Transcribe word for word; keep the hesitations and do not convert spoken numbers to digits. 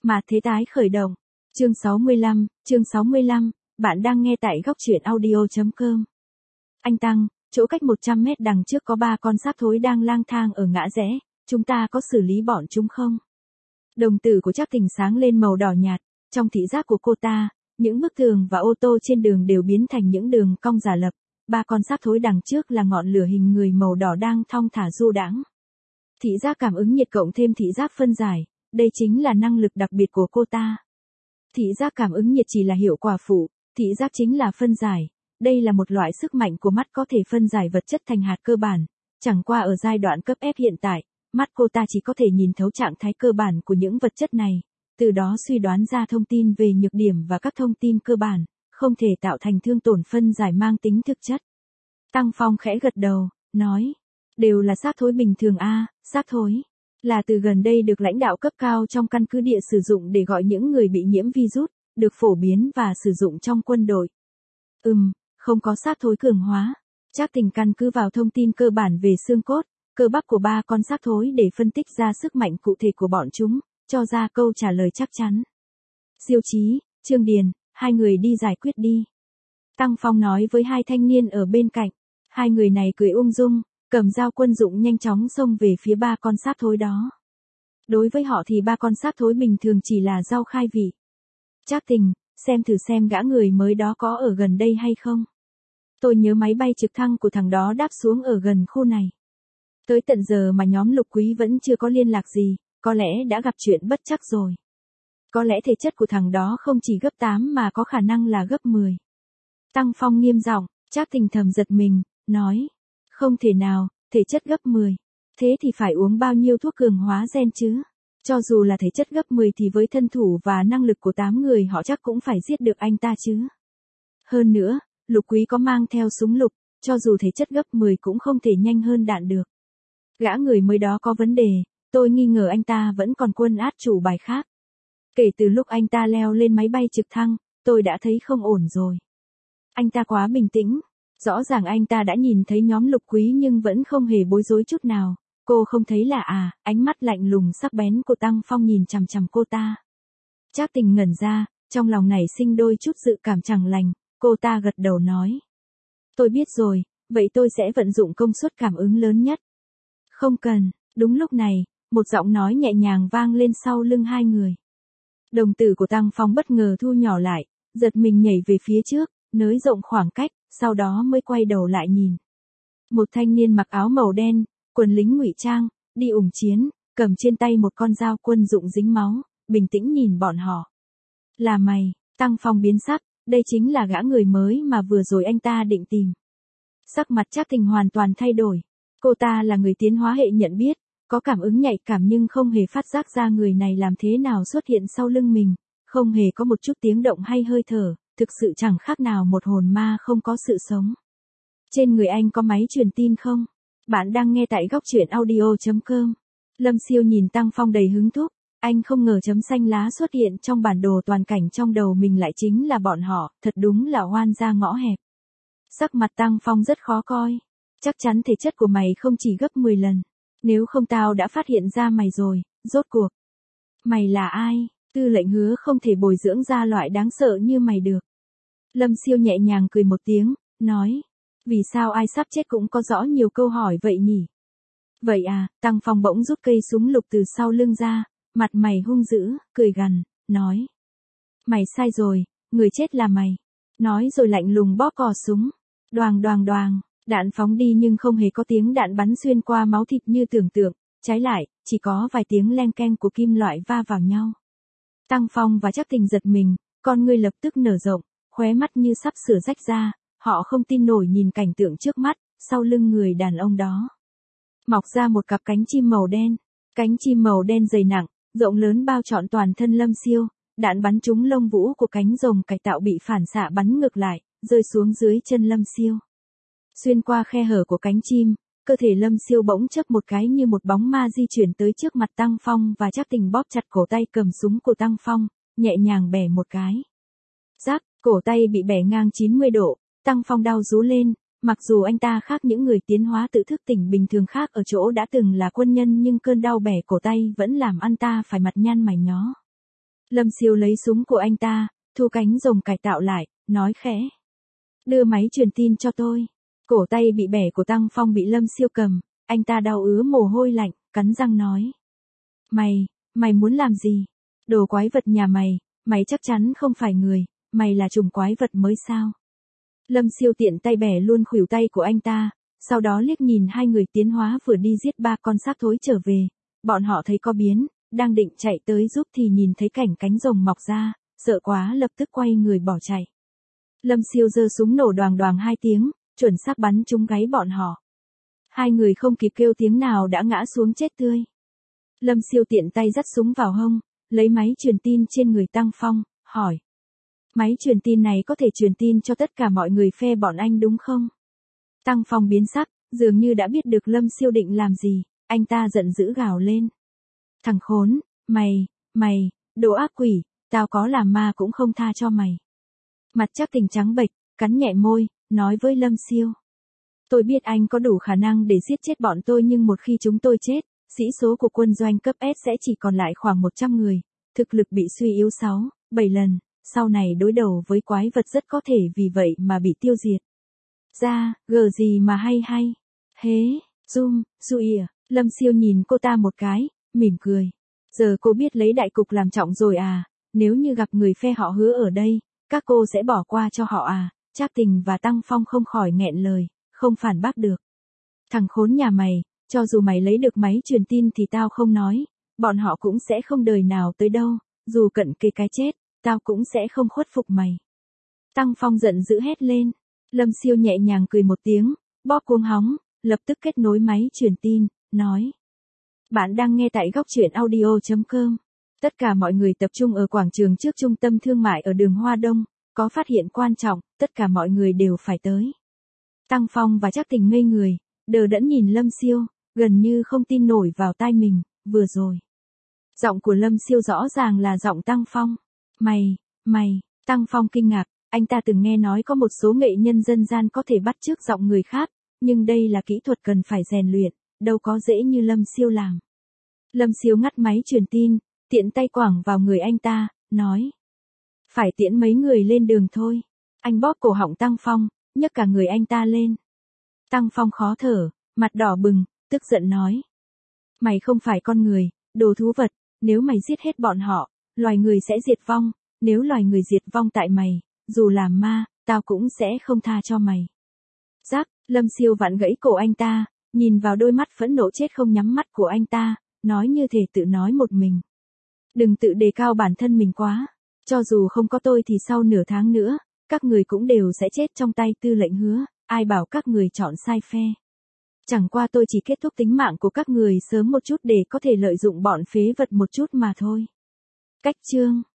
Mà thế tái khởi động. Chương sáu mươi lăm, chương sáu mươi lăm, bạn đang nghe tại góc truyện audio chấm com. Anh Tăng, chỗ cách một trăm mét đằng trước có ba con sáp thối đang lang thang ở ngã rẽ, chúng ta có xử lý bọn chúng không? Đồng tử của Trác Tình sáng lên màu đỏ nhạt, trong thị giác của cô ta, những bức tường và ô tô trên đường đều biến thành những đường cong giả lập, ba con sáp thối đằng trước là ngọn lửa hình người màu đỏ đang thong thả du đãng. Thị giác cảm ứng nhiệt cộng thêm thị giác phân giải, đây chính là năng lực đặc biệt của cô ta. Thị giác cảm ứng nhiệt chỉ là hiệu quả phụ, thị giác chính là phân giải, đây là một loại sức mạnh của mắt có thể phân giải vật chất thành hạt cơ bản, chẳng qua ở giai đoạn cấp ép hiện tại, mắt cô ta chỉ có thể nhìn thấu trạng thái cơ bản của những vật chất này, từ đó suy đoán ra thông tin về nhược điểm và các thông tin cơ bản, không thể tạo thành thương tổn phân giải mang tính thực chất. Tăng Phong khẽ gật đầu, nói, đều là xác thối bình thường a, à, xác thối là từ gần đây được lãnh đạo cấp cao trong căn cứ địa sử dụng để gọi những người bị nhiễm virus, được phổ biến và sử dụng trong quân đội. Ừm, không có xác thối cường hóa. Trác Tình căn cứ vào thông tin cơ bản về xương cốt, cơ bắp của ba con xác thối để phân tích ra sức mạnh cụ thể của bọn chúng, cho ra câu trả lời chắc chắn. Diêu Chí, Trương Điền, hai người đi giải quyết đi. Tăng Phong nói với hai thanh niên ở bên cạnh. Hai người này cười ung dung, cầm dao quân dụng nhanh chóng xông về phía ba con sáp thối đó. Đối với họ thì ba con sáp thối bình thường chỉ là rau khai vị. Trác Tình, xem thử xem gã người mới đó có ở gần đây hay không. Tôi nhớ máy bay trực thăng của thằng đó đáp xuống ở gần khu này. Tới tận giờ mà nhóm Lục Quý vẫn chưa có liên lạc gì, có lẽ đã gặp chuyện bất trắc rồi. Có lẽ thể chất của thằng đó không chỉ gấp tám mà có khả năng là gấp mười. Tăng Phong nghiêm giọng, Trác Tình thầm giật mình, nói. Không thể nào, thể chất gấp mười. Thế thì phải uống bao nhiêu thuốc cường hóa gen chứ? Cho dù là thể chất gấp mười thì với thân thủ và năng lực của tám người họ chắc cũng phải giết được anh ta chứ. Hơn nữa, Lục Quý có mang theo súng lục, cho dù thể chất gấp mười cũng không thể nhanh hơn đạn được. Gã người mới đó có vấn đề, tôi nghi ngờ anh ta vẫn còn quân át chủ bài khác. Kể từ lúc anh ta leo lên máy bay trực thăng, tôi đã thấy không ổn rồi. Anh ta quá bình tĩnh. Rõ ràng anh ta đã nhìn thấy nhóm Lục Quý nhưng vẫn không hề bối rối chút nào. Cô không thấy là à, ánh mắt lạnh lùng sắc bén của Tăng Phong nhìn chằm chằm cô ta. Trác Tình ngẩn ra, trong lòng nảy sinh đôi chút dự cảm chẳng lành, cô ta gật đầu nói. Tôi biết rồi, vậy tôi sẽ vận dụng công suất cảm ứng lớn nhất. Không cần, đúng lúc này, một giọng nói nhẹ nhàng vang lên sau lưng hai người. Đồng tử của Tăng Phong bất ngờ thu nhỏ lại, giật mình nhảy về phía trước, nới rộng khoảng cách, sau đó mới quay đầu lại nhìn. Một thanh niên mặc áo màu đen, quần lính ngụy trang, đi ủng chiến, cầm trên tay một con dao quân dụng dính máu, bình tĩnh nhìn bọn họ. Là mày, Tăng Phong biến sắc, đây chính là gã người mới mà vừa rồi anh ta định tìm. Sắc mặt Trác Tình hoàn toàn thay đổi. Cô ta là người tiến hóa hệ nhận biết, có cảm ứng nhạy cảm nhưng không hề phát giác ra người này làm thế nào xuất hiện sau lưng mình, không hề có một chút tiếng động hay hơi thở. Thực sự chẳng khác nào một hồn ma không có sự sống. Trên người anh có máy truyền tin không? Bạn đang nghe tại góc truyện audio chấm com. Lâm Siêu nhìn Tăng Phong đầy hứng thú. Anh không ngờ chấm xanh lá xuất hiện trong bản đồ toàn cảnh trong đầu mình lại chính là bọn họ, thật đúng là oan ra ngõ hẹp. Sắc mặt Tăng Phong rất khó coi. Chắc chắn thể chất của mày không chỉ gấp mười lần. Nếu không tao đã phát hiện ra mày rồi, rốt cuộc. Mày là ai? Tư lệnh hứa không thể bồi dưỡng ra loại đáng sợ như mày được. Lâm Siêu nhẹ nhàng cười một tiếng, nói. Vì sao ai sắp chết cũng có rõ nhiều câu hỏi vậy nhỉ? Vậy à, Tăng Phong bỗng rút cây súng lục từ sau lưng ra, mặt mày hung dữ, cười gằn, nói. Mày sai rồi, người chết là mày. Nói rồi lạnh lùng bóp cò súng. Đoàng đoàng đoàng, đạn phóng đi nhưng không hề có tiếng đạn bắn xuyên qua máu thịt như tưởng tượng, trái lại, chỉ có vài tiếng leng keng của kim loại va vào nhau. Tăng Phong và Trác Tình giật mình, con ngươi lập tức nở rộng, khóe mắt như sắp sửa rách ra, họ không tin nổi nhìn cảnh tượng trước mắt, sau lưng người đàn ông đó. Mọc ra một cặp cánh chim màu đen, cánh chim màu đen dày nặng, rộng lớn bao trọn toàn thân Lâm Siêu, đạn bắn trúng lông vũ của cánh rồng cải tạo bị phản xạ bắn ngược lại, rơi xuống dưới chân Lâm Siêu. Xuyên qua khe hở của cánh chim, cơ thể Lâm Siêu bỗng chớp một cái như một bóng ma di chuyển tới trước mặt Tăng Phong và Trác Tình bóp chặt cổ tay cầm súng của Tăng Phong, nhẹ nhàng bẻ một cái. Rắc, cổ tay bị bẻ ngang chín mươi độ, Tăng Phong đau rú lên, mặc dù anh ta khác những người tiến hóa tự thức tỉnh bình thường khác ở chỗ đã từng là quân nhân nhưng cơn đau bẻ cổ tay vẫn làm anh ta phải mặt nhăn mày nhó. Lâm Siêu lấy súng của anh ta, thu cánh rồng cải tạo lại, nói khẽ. Đưa máy truyền tin cho tôi. Cổ tay bị bẻ của Tăng Phong bị Lâm Siêu cầm, anh ta đau ứa mồ hôi lạnh, cắn răng nói. Mày, mày muốn làm gì? Đồ quái vật nhà mày, mày chắc chắn không phải người, mày là chủng quái vật mới sao? Lâm Siêu tiện tay bẻ luôn khuỷu tay của anh ta, sau đó liếc nhìn hai người tiến hóa vừa đi giết ba con xác thối trở về. Bọn họ thấy có biến, đang định chạy tới giúp thì nhìn thấy cảnh cánh rồng mọc ra, sợ quá lập tức quay người bỏ chạy. Lâm Siêu giơ súng nổ đoàng đoàng hai tiếng, chuẩn xác bắn trúng gáy bọn họ. Hai người không kịp kêu tiếng nào đã ngã xuống chết tươi. Lâm Siêu tiện tay dắt súng vào hông, lấy máy truyền tin trên người Tăng Phong, hỏi. Máy truyền tin này có thể truyền tin cho tất cả mọi người phe bọn anh đúng không? Tăng Phong biến sắc, dường như đã biết được Lâm Siêu định làm gì, anh ta giận dữ gào lên. Thằng khốn, mày, mày, đồ ác quỷ, tao có làm ma cũng không tha cho mày. Mặt Trác Tình trắng bệch, cắn nhẹ môi, nói với Lâm Siêu. Tôi biết anh có đủ khả năng để giết chết bọn tôi nhưng một khi chúng tôi chết, sĩ số của quân doanh cấp S sẽ chỉ còn lại khoảng một trăm người, thực lực bị suy yếu sáu, bảy lần, sau này đối đầu với quái vật rất có thể vì vậy mà bị tiêu diệt. Ra, gờ gì mà hay hay. Hế, zoom, Sui à, Lâm Siêu nhìn cô ta một cái, mỉm cười. Giờ cô biết lấy đại cục làm trọng rồi à, nếu như gặp người phe họ Hứa ở đây, các cô sẽ bỏ qua cho họ à? Trác Tình và Tăng Phong không khỏi nghẹn lời, không phản bác được. Thằng khốn nhà mày, cho dù mày lấy được máy truyền tin thì tao không nói, bọn họ cũng sẽ không đời nào tới đâu, dù cận kề cái chết, tao cũng sẽ không khuất phục mày. Tăng Phong giận dữ hét lên. Lâm Siêu nhẹ nhàng cười một tiếng, bóp cuống hóng, lập tức kết nối máy truyền tin, nói. Bạn đang nghe tại góc truyện audio chấm com. Tất cả mọi người tập trung ở quảng trường trước trung tâm thương mại ở đường Hoa Đông, có phát hiện quan trọng, tất cả mọi người đều phải tới. Tăng Phong và Trác Tình ngây người, đờ đẫn nhìn Lâm Siêu, gần như không tin nổi vào tai mình, vừa rồi. Giọng của Lâm Siêu rõ ràng là giọng Tăng Phong. Mày, mày, Tăng Phong kinh ngạc, anh ta từng nghe nói có một số nghệ nhân dân gian có thể bắt chước giọng người khác, nhưng đây là kỹ thuật cần phải rèn luyện, đâu có dễ như Lâm Siêu làm. Lâm Siêu ngắt máy truyền tin, tiện tay quẳng vào người anh ta, nói. Phải tiễn mấy người lên đường thôi. Anh bóp cổ họng Tăng Phong, nhấc cả người anh ta lên. Tăng Phong khó thở, mặt đỏ bừng, tức giận nói. Mày không phải con người, đồ thú vật, nếu mày giết hết bọn họ, loài người sẽ diệt vong, nếu loài người diệt vong tại mày, dù làm ma, tao cũng sẽ không tha cho mày. Rắc, Lâm Siêu vặn gãy cổ anh ta, nhìn vào đôi mắt phẫn nộ chết không nhắm mắt của anh ta, nói như thể tự nói một mình. Đừng tự đề cao bản thân mình quá, cho dù không có tôi thì sau nửa tháng nữa, các người cũng đều sẽ chết trong tay Tư lệnh Hứa, ai bảo các người chọn sai phe. Chẳng qua tôi chỉ kết thúc tính mạng của các người sớm một chút để có thể lợi dụng bọn phế vật một chút mà thôi. Cách chương